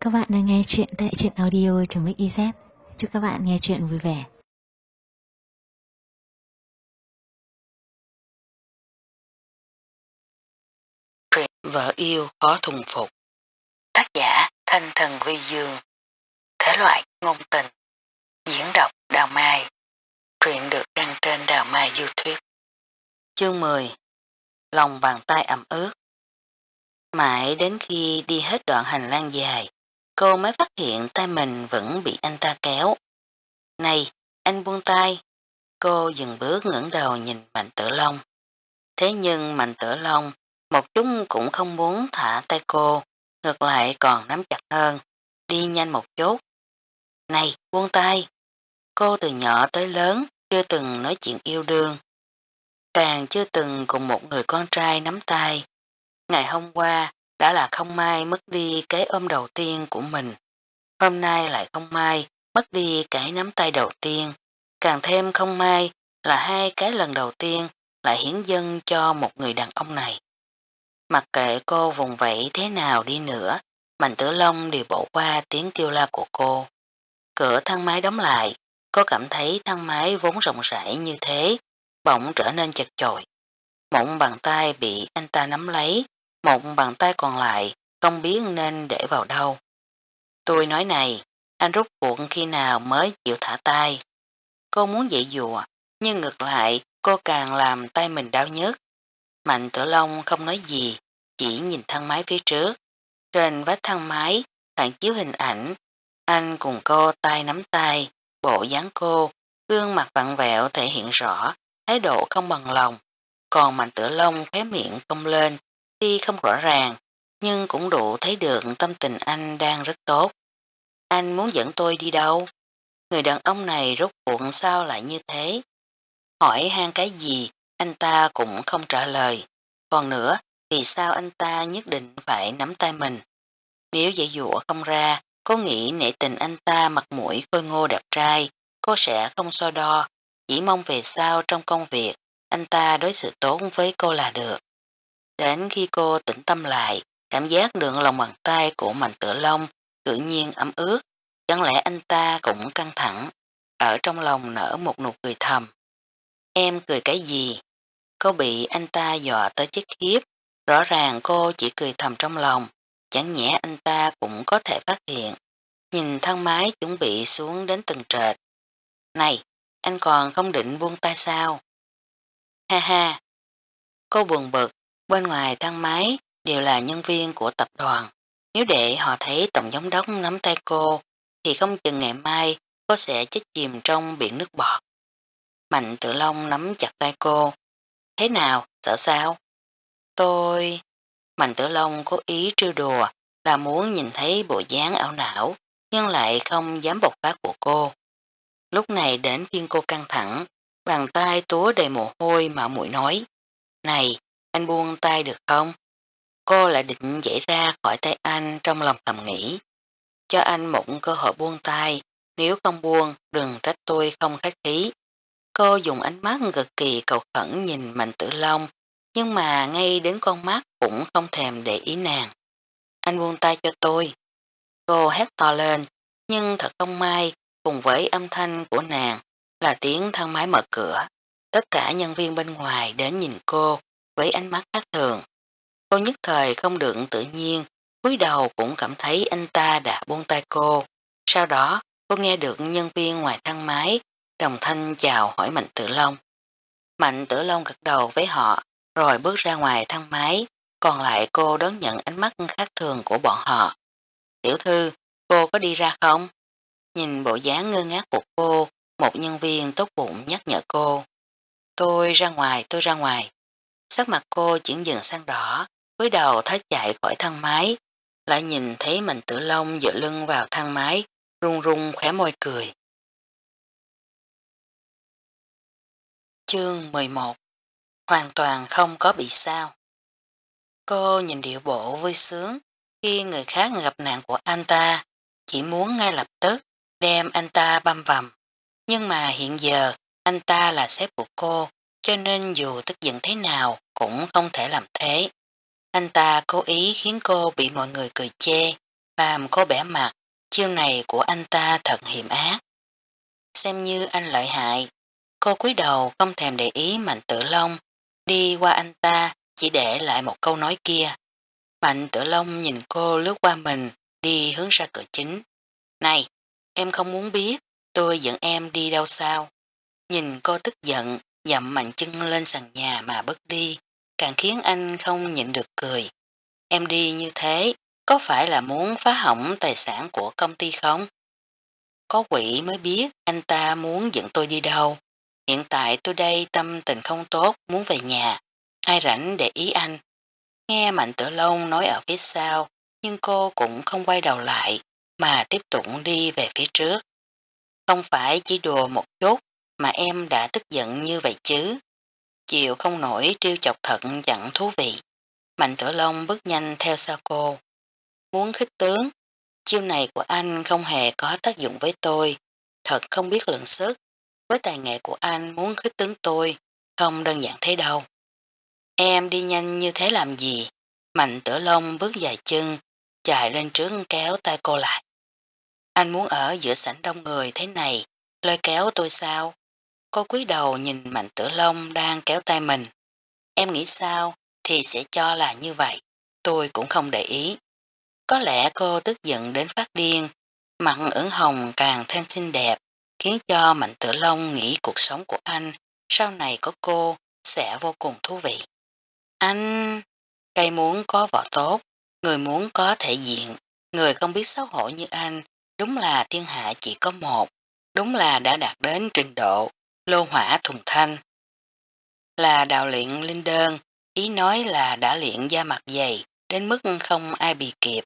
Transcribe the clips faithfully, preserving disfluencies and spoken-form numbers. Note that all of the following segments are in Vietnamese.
các bạn đang nghe chuyện tại truyện audio.mixyz. Chúc các bạn nghe chuyện vui vẻ. Truyện Vợ yêu khó thuần phục. Tác giả Thanh Thần Vi Dương. Thể loại ngôn tình. Diễn đọc Đào Mai. Truyện được đăng trên Đào Mai YouTube. Chương mười. Lòng bàn tay ẩm ướt. Mãi đến khi đi hết đoạn hành lang dài, cô mới phát hiện tay mình vẫn bị anh ta kéo. Này, anh buông tay. Cô dừng bước ngẩng đầu nhìn Mạnh Tử Long. Thế nhưng Mạnh Tử Long một chút cũng không muốn thả tay cô, ngược lại còn nắm chặt hơn, đi nhanh một chút. Này, buông tay. Cô từ nhỏ tới lớn chưa từng nói chuyện yêu đương, càng chưa từng cùng một người con trai nắm tay. Ngày hôm qua đã là không may mất đi cái ôm đầu tiên của mình, hôm nay lại không may mất đi cái nắm tay đầu tiên, càng thêm không may là hai cái lần đầu tiên lại hiến dâng cho một người đàn ông này. Mặc kệ cô vùng vẫy thế nào đi nữa, Mạnh Tử Long đều bỏ qua tiếng kêu la của cô. Cửa thang máy đóng lại, cô cảm thấy thang máy vốn rộng rãi như thế, bỗng trở nên chật chội. Một bàn tay bị anh ta nắm lấy, một bàn tay còn lại không biết nên để vào đâu. Tôi nói này, anh rút cuộc khi nào mới chịu thả tay. Cô muốn dậy dùa, nhưng ngược lại cô càng làm tay mình đau nhức. Mạnh Tử Long không nói gì, chỉ nhìn thang máy phía trước. Trên vách thang máy phản chiếu hình ảnh, anh cùng cô tay nắm tay, bộ dáng cô, gương mặt vặn vẹo thể hiện rõ thái độ không bằng lòng. Còn Mạnh Tử Long khóe miệng cong lên, tuy không rõ ràng, nhưng cũng đủ thấy được tâm tình anh đang rất tốt. Anh muốn dẫn tôi đi đâu? Người đàn ông này rốt cuộc sao lại như thế? Hỏi han cái gì, anh ta cũng không trả lời. Còn nữa, vì sao anh ta nhất định phải nắm tay mình? Nếu dạy dụa không ra, cô nghĩ nể tình anh ta mặt mũi khôi ngô đẹp trai, cô sẽ không so đo, chỉ mong về sau trong công việc, anh ta đối xử tốt với cô là được. Đến khi cô tỉnh tâm lại, cảm giác được lòng bàn tay của Mạnh Tử Long tự nhiên ấm ướt, chẳng lẽ anh ta cũng căng thẳng, ở trong lòng nở một nụ cười thầm. Em cười cái gì? Cô bị anh ta dọa tới chết khiếp, rõ ràng cô chỉ cười thầm trong lòng, chẳng nhẽ anh ta cũng có thể phát hiện. Nhìn thang máy chuẩn bị xuống đến tầng trệt. Này, anh còn không định buông tay sao? Ha ha, cô buồn bực, bên ngoài thang máy đều là nhân viên của tập đoàn. Nếu để họ thấy tổng giám đốc nắm tay cô, thì không chừng ngày mai cô sẽ chết chìm trong biển nước bọt. Mạnh Tử Long nắm chặt tay cô. Thế nào, sợ sao? Tôi... Mạnh Tử Long cố ý trêu đùa là muốn nhìn thấy bộ dáng ảo não, nhưng lại không dám bộc phát của cô. Lúc này đến phiên cô căng thẳng, bàn tay túa đầy mồ hôi mà muội nói. Này, anh buông tay được không? Cô lại định dậy ra khỏi tay anh trong lòng thầm nghĩ. Cho anh một cơ hội buông tay, nếu không buông đừng trách tôi không khách khí. Cô dùng ánh mắt cực kỳ cầu khẩn nhìn Mạnh Tử Long, nhưng mà ngay đến con mắt cũng không thèm để ý nàng. Anh buông tay cho tôi. Cô hét to lên, nhưng thật không may, cùng với âm thanh của nàng là tiếng thang máy mở cửa. Tất cả nhân viên bên ngoài đến nhìn cô với ánh mắt khác thường. Cô nhất thời không được tự nhiên, cúi đầu cũng cảm thấy anh ta đã buông tay cô. Sau đó, cô nghe được nhân viên ngoài thang máy đồng thanh chào hỏi Mạnh Tử Long. Mạnh Tử Long gật đầu với họ, rồi bước ra ngoài thang máy, còn lại cô đón nhận ánh mắt khác thường của bọn họ. Tiểu thư, cô có đi ra không? Nhìn bộ dáng ngơ ngác của cô, một nhân viên tốt bụng nhắc nhở cô. Tôi ra ngoài, tôi ra ngoài. Sắc mặt cô chuyển dần sang đỏ, cúi đầu tháo chạy khỏi thang máy, lại nhìn thấy Mạnh Tử Long dựa lưng vào thang máy, run run khóe môi cười. Chương mười một. Hoàn toàn không có bị sao. Cô nhìn điệu bộ vui sướng khi người khác gặp nạn của anh ta, chỉ muốn ngay lập tức đem anh ta băm vằm. Nhưng mà hiện giờ anh ta là sếp của cô, cho nên dù tức giận thế nào cũng không thể làm thế. Anh ta cố ý khiến cô bị mọi người cười chê, làm cô bẻ mặt, chiêu này của anh ta thật hiểm ác. Xem như anh lợi hại, cô cúi đầu không thèm để ý Mạnh Tử Long, đi qua anh ta chỉ để lại một câu nói kia. Mạnh Tử Long nhìn cô lướt qua mình, đi hướng ra cửa chính. Này, em không muốn biết, tôi dẫn em đi đâu sao? Nhìn cô tức giận, dậm mạnh chân lên sàn nhà mà bước đi, càng khiến anh không nhịn được cười. Em đi như thế, có phải là muốn phá hỏng tài sản của công ty không? Có quỷ mới biết anh ta muốn dẫn tôi đi đâu. Hiện tại tôi đây tâm tình không tốt, muốn về nhà. Ai rảnh để ý anh. Nghe Mạnh Tử Long nói ở phía sau, nhưng cô cũng không quay đầu lại, mà tiếp tục đi về phía trước. Không phải chỉ đùa một chút, mà em đã tức giận như vậy chứ. Chịu không nổi trêu chọc thật chẳng thú vị. Mạnh Tử Long bước nhanh theo sau cô. Muốn khích tướng, chiêu này của anh không hề có tác dụng với tôi, thật không biết lượng sức. Với tài nghệ của anh muốn khích tướng tôi, không đơn giản thế đâu. Em đi nhanh như thế làm gì? Mạnh Tử Long bước dài chân, chạy lên trước kéo tay cô lại. Anh muốn ở giữa sảnh đông người thế này, lôi kéo tôi sao? Cô cúi đầu nhìn Mạnh Tử Long đang kéo tay mình. Em nghĩ sao thì sẽ cho là như vậy, tôi cũng không để ý. Có lẽ cô tức giận đến phát điên, mặt ửng hồng càng thêm xinh đẹp, khiến cho Mạnh Tử Long nghĩ cuộc sống của anh sau này có cô sẽ vô cùng thú vị. Anh, cây muốn có vỏ tốt, người muốn có thể diện, người không biết xấu hổ như anh, đúng là thiên hạ chỉ có một, đúng là đã đạt đến trình độ lô hỏa thuần thanh. Là đào luyện linh đơn, ý nói là đã luyện da mặt dày, đến mức không ai bị kịp.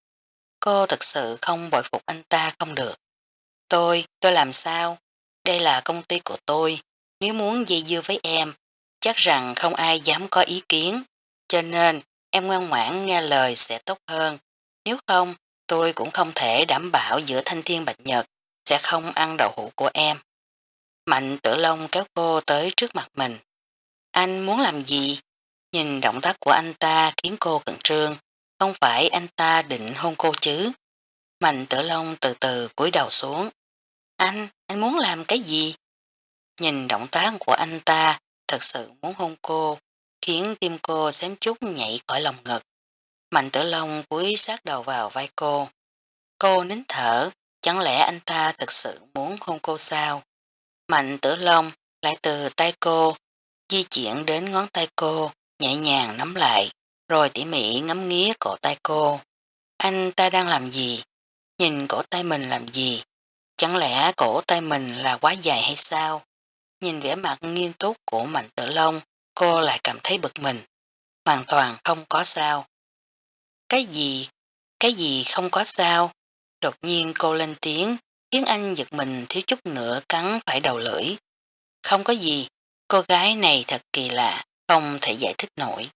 Cô thật sự không bội phục anh ta không được. Tôi, tôi làm sao? Đây là công ty của tôi, nếu muốn dây dưa với em, chắc rằng không ai dám có ý kiến, cho nên em ngoan ngoãn nghe lời sẽ tốt hơn. Nếu không, tôi cũng không thể đảm bảo giữa thanh thiên bạch nhật sẽ không ăn đậu hũ của em. Mạnh Tử Long kéo cô tới trước mặt mình. Anh muốn làm gì? Nhìn động tác của anh ta khiến cô khẩn trương, không phải anh ta định hôn cô chứ. Mạnh Tử Long từ từ cúi đầu xuống. Anh, anh muốn làm cái gì? Nhìn động tác của anh ta thật sự muốn hôn cô, khiến tim cô xém chút nhảy khỏi lòng ngực. Mạnh Tử Long cúi sát đầu vào vai cô. Cô nín thở, chẳng lẽ anh ta thật sự muốn hôn cô sao? Mạnh Tử Long lại từ tay cô, di chuyển đến ngón tay cô, nhẹ nhàng nắm lại, rồi tỉ mỉ ngắm nghía cổ tay cô. Anh ta đang làm gì? Nhìn cổ tay mình làm gì? Chẳng lẽ cổ tay mình là quá dài hay sao? Nhìn vẻ mặt nghiêm túc của Mạnh Tử Long, cô lại cảm thấy bực mình. Hoàn toàn không có sao. Cái gì? Cái gì không có sao? Đột nhiên cô lên tiếng, khiến anh giật mình thiếu chút nữa cắn phải đầu lưỡi. Không có gì, cô gái này thật kỳ lạ, không thể giải thích nổi.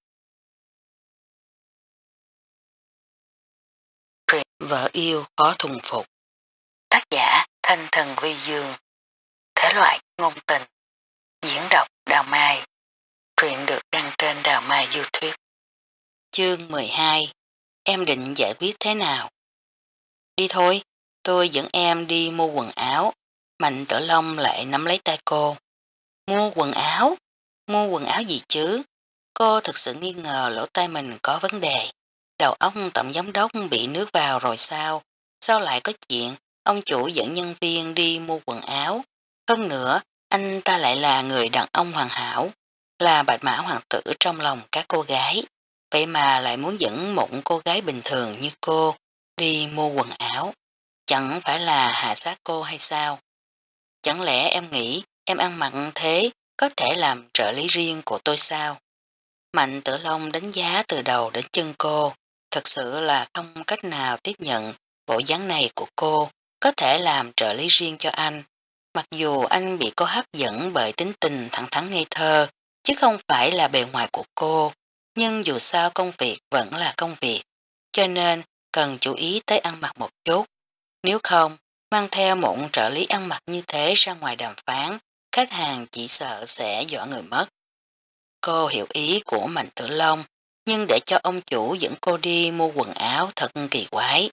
Truyện Vợ yêu khó thuần phục. Tác giả Thanh Thần Vi Dương. Thể loại ngôn tình. Diễn đọc Đào Mai. Truyện được đăng trên Đào Mai YouTube. Chương mười hai. Em định giải quyết thế nào? Đi thôi, tôi dẫn em đi mua quần áo. Mạnh Tử Long lại nắm lấy tay cô. Mua quần áo? Mua quần áo gì chứ? Cô thực sự nghi ngờ lỗ tai mình có vấn đề. Đầu óc tổng giám đốc bị nước vào rồi sao? Sao lại có chuyện ông chủ dẫn nhân viên đi mua quần áo? Hơn nữa, anh ta lại là người đàn ông hoàn hảo, là bạch mã hoàng tử trong lòng các cô gái. Vậy mà lại muốn dẫn một cô gái bình thường như cô đi mua quần áo. Chẳng phải là hạ sát cô hay sao? Chẳng lẽ em nghĩ em ăn mặc thế có thể làm trợ lý riêng của tôi sao? Mạnh Tử Long đánh giá từ đầu đến chân cô, thật sự là không cách nào tiếp nhận bộ dáng này của cô có thể làm trợ lý riêng cho anh. Mặc dù anh bị cô hấp dẫn bởi tính tình thẳng thắn ngây thơ, chứ không phải là bề ngoài của cô, nhưng dù sao công việc vẫn là công việc, cho nên cần chú ý tới ăn mặc một chút. Nếu không, mang theo một trợ lý ăn mặc như thế ra ngoài đàm phán, khách hàng chỉ sợ sẽ dọa người mất. Cô hiểu ý của Mạnh Tử Long, nhưng để cho ông chủ dẫn cô đi mua quần áo thật kỳ quái.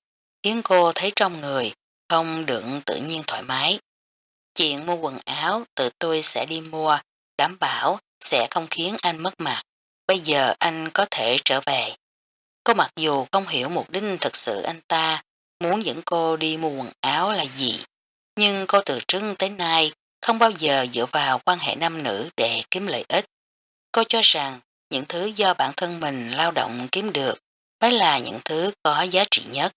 khiến cô thấy trong người không được tự nhiên thoải mái. Chuyện mua quần áo tự tôi sẽ đi mua, đảm bảo sẽ không khiến anh mất mặt. Bây giờ anh có thể trở về. Cô mặc dù không hiểu mục đích thực sự anh ta muốn dẫn cô đi mua quần áo là gì, nhưng cô từ trước tới nay không bao giờ dựa vào quan hệ nam nữ để kiếm lợi ích. Cô cho rằng những thứ do bản thân mình lao động kiếm được mới là những thứ có giá trị nhất.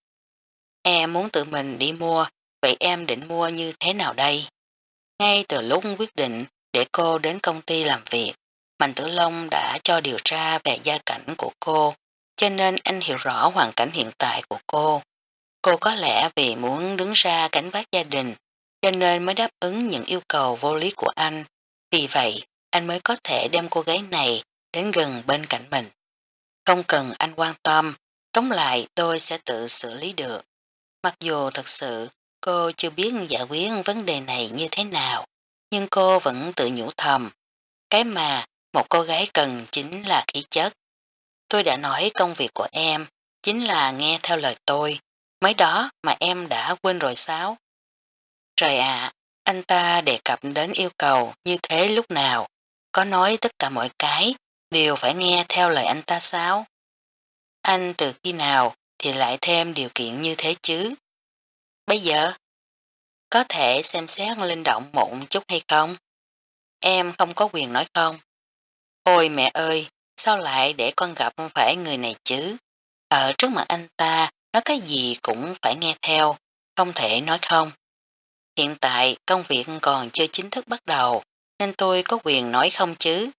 Em muốn tự mình đi mua, vậy em định mua như thế nào đây? Ngay từ lúc quyết định để cô đến công ty làm việc, Mạnh Tử Long đã cho điều tra về gia cảnh của cô, cho nên anh hiểu rõ hoàn cảnh hiện tại của cô. Cô có lẽ vì muốn đứng ra gánh vác gia đình, cho nên mới đáp ứng những yêu cầu vô lý của anh. Vì vậy, anh mới có thể đem cô gái này đến gần bên cạnh mình. Không cần anh quan tâm, tóm lại tôi sẽ tự xử lý được. Mặc dù thật sự cô chưa biết giải quyết vấn đề này như thế nào, nhưng cô vẫn tự nhủ thầm. Cái mà một cô gái cần chính là khí chất. Tôi đã nói công việc của em chính là nghe theo lời tôi, mấy đó mà em đã quên rồi sao? Trời ạ, anh ta đề cập đến yêu cầu như thế lúc nào, có nói tất cả mọi cái đều phải nghe theo lời anh ta sao? Anh từ khi nào thì lại thêm điều kiện như thế chứ? Bây giờ, có thể xem xét linh động một chút hay không? Em không có quyền nói không? Ôi mẹ ơi, sao lại để con gặp phải người này chứ? Ở trước mặt anh ta, nói cái gì cũng phải nghe theo, không thể nói không. Hiện tại công việc còn chưa chính thức bắt đầu, nên tôi có quyền nói không chứ.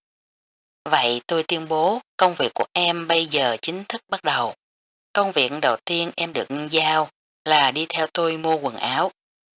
Vậy tôi tuyên bố công việc của em bây giờ chính thức bắt đầu. Công việc đầu tiên em được giao là đi theo tôi mua quần áo.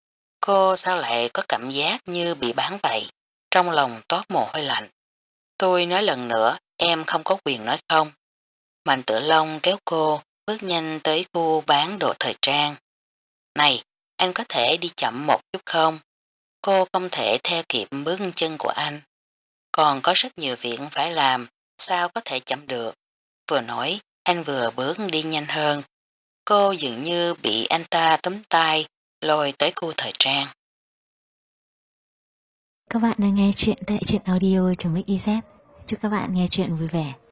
Cô sao lại có cảm giác như bị bán vậy, trong lòng toát mồ hôi lạnh. Tôi nói lần nữa, em không có quyền nói không. Mạnh Tử Long kéo cô, bước nhanh tới khu bán đồ thời trang. Này, anh có thể đi chậm một chút không? Cô không thể theo kịp bước chân của anh. Còn có rất nhiều việc phải làm, sao có thể chậm được. Vừa nói, anh vừa bước đi nhanh hơn. Cô dường như bị anh ta túm tay, lôi tới khu thời trang. Các bạn đang nghe chuyện tại truyện audio.mixyz. Chúc các bạn nghe chuyện vui vẻ.